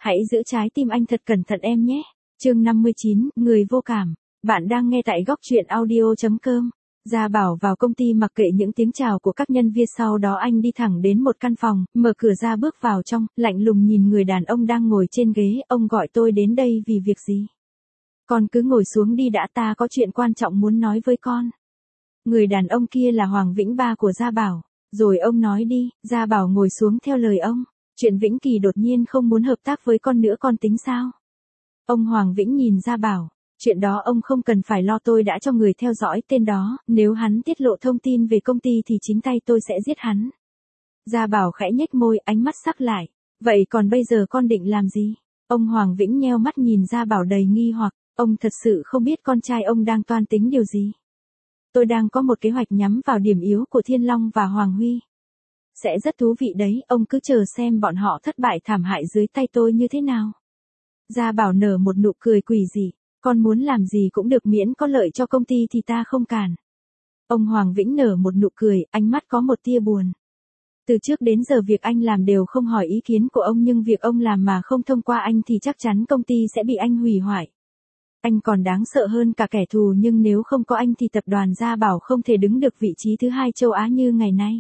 Hãy giữ trái tim anh thật cẩn thận em nhé. Chương 59, người vô cảm. Bạn đang nghe tại góc truyện audio.com. Gia Bảo vào công ty mặc kệ những tiếng chào của các nhân viên, sau đó anh đi thẳng đến một căn phòng, mở cửa ra bước vào trong, lạnh lùng nhìn người đàn ông đang ngồi trên ghế. Ông gọi tôi đến đây vì việc gì? Con cứ ngồi xuống đi đã, ta có chuyện quan trọng muốn nói với con. Người đàn ông kia là Hoàng Vĩnh, ba của Gia Bảo. Rồi ông nói đi. Gia Bảo ngồi xuống theo lời ông. Chuyện Vĩnh Kỳ đột nhiên không muốn hợp tác với con nữa, con tính sao? Ông Hoàng Vĩnh nhìn Gia Bảo. Chuyện đó ông không cần phải lo, tôi đã cho người theo dõi tên đó, nếu hắn tiết lộ thông tin về công ty thì chính tay tôi sẽ giết hắn. Gia Bảo khẽ nhếch môi, ánh mắt sắc lại. Vậy còn bây giờ con định làm gì? Ông Hoàng Vĩnh nheo mắt nhìn Gia Bảo đầy nghi hoặc, ông thật sự không biết con trai ông đang toan tính điều gì. Tôi đang có một kế hoạch nhắm vào điểm yếu của Thiên Long và Hoàng Huy. Sẽ rất thú vị đấy, ông cứ chờ xem bọn họ thất bại thảm hại dưới tay tôi như thế nào. Gia Bảo nở một nụ cười quỷ dị. Con muốn làm gì cũng được miễn có lợi cho công ty thì ta không cản. Ông Hoàng Vĩnh nở một nụ cười, ánh mắt có một tia buồn. Từ trước đến giờ việc anh làm đều không hỏi ý kiến của ông, nhưng việc ông làm mà không thông qua anh thì chắc chắn công ty sẽ bị anh hủy hoại. Anh còn đáng sợ hơn cả kẻ thù, nhưng nếu không có anh thì tập đoàn Gia Bảo không thể đứng được vị trí thứ 2 châu Á như ngày nay.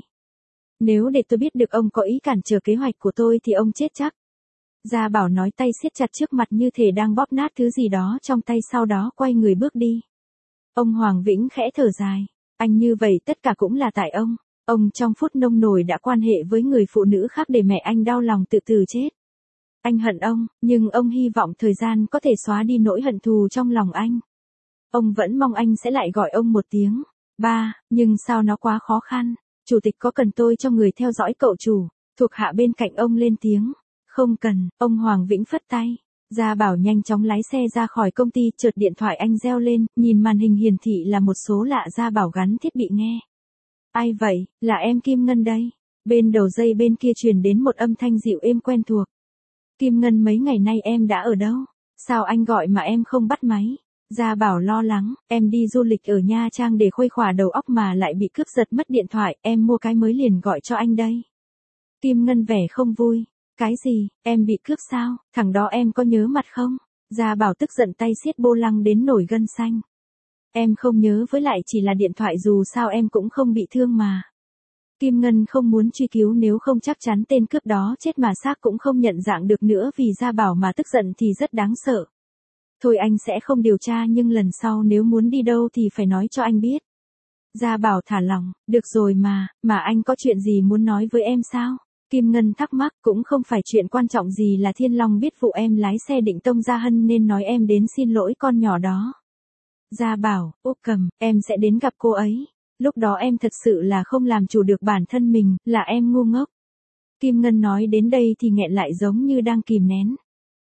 Nếu để tôi biết được ông có ý cản trở kế hoạch của tôi thì ông chết chắc. Gia Bảo nói, tay siết chặt trước mặt như thể đang bóp nát thứ gì đó trong tay, sau đó quay người bước đi. Ông Hoàng Vĩnh khẽ thở dài. Anh như vậy tất cả cũng là tại ông. Ông trong phút nông nổi đã quan hệ với người phụ nữ khác để mẹ anh đau lòng tự tử chết. Anh hận ông, nhưng ông hy vọng thời gian có thể xóa đi nỗi hận thù trong lòng anh. Ông vẫn mong anh sẽ lại gọi ông một tiếng ba, nhưng sao nó quá khó khăn. Chủ tịch có cần tôi cho người theo dõi cậu chủ? Thuộc hạ bên cạnh ông lên tiếng. Không cần, ông Hoàng Vĩnh phất tay. Gia Bảo nhanh chóng lái xe ra khỏi công ty, chợt điện thoại anh reo lên, nhìn màn hình hiển thị là một số lạ. Gia Bảo gắn thiết bị nghe. Ai vậy? Là em Kim Ngân đây. Bên đầu dây bên kia truyền đến một âm thanh dịu êm quen thuộc. Kim Ngân, mấy ngày nay em đã ở đâu? Sao anh gọi mà em không bắt máy? Gia Bảo lo lắng, em đi du lịch ở Nha Trang để khuây khỏa đầu óc mà lại bị cướp giật mất điện thoại, em mua cái mới liền gọi cho anh đây. Kim Ngân vẻ không vui. Cái gì, em bị cướp sao? Thằng đó em có nhớ mặt không? Gia Bảo tức giận, tay siết vô lăng đến nổi gân xanh. Em không nhớ, với lại chỉ là điện thoại, dù sao em cũng không bị thương mà. Kim Ngân không muốn truy cứu, nếu không chắc chắn tên cướp đó chết mà xác cũng không nhận dạng được nữa. Vì Gia Bảo mà tức giận thì rất đáng sợ. Thôi anh sẽ không điều tra, nhưng lần sau nếu muốn đi đâu thì phải nói cho anh biết. Gia Bảo thả lỏng, được rồi mà anh có chuyện gì muốn nói với em sao? Kim Ngân thắc mắc, cũng không phải chuyện quan trọng gì, là Thiên Long biết vụ em lái xe định tông Gia Hân nên nói em đến xin lỗi con nhỏ đó. Gia Bảo, Úc Cầm, em sẽ đến gặp cô ấy. Lúc đó em thật sự là không làm chủ được bản thân mình, là em ngu ngốc. Kim Ngân nói đến đây thì nghẹn lại giống như đang kìm nén.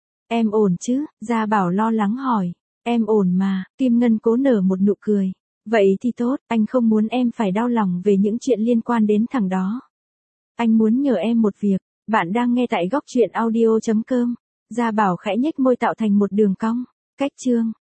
Em ổn chứ? Gia Bảo lo lắng hỏi. Em ổn mà, Kim Ngân cố nở một nụ cười. Vậy thì tốt, anh không muốn em phải đau lòng về những chuyện liên quan đến thằng đó. Anh muốn nhờ em một việc. Bạn đang nghe tại góc truyện audio.com. Gia Bảo khẽ nhếch môi tạo thành một đường cong. Cách chương.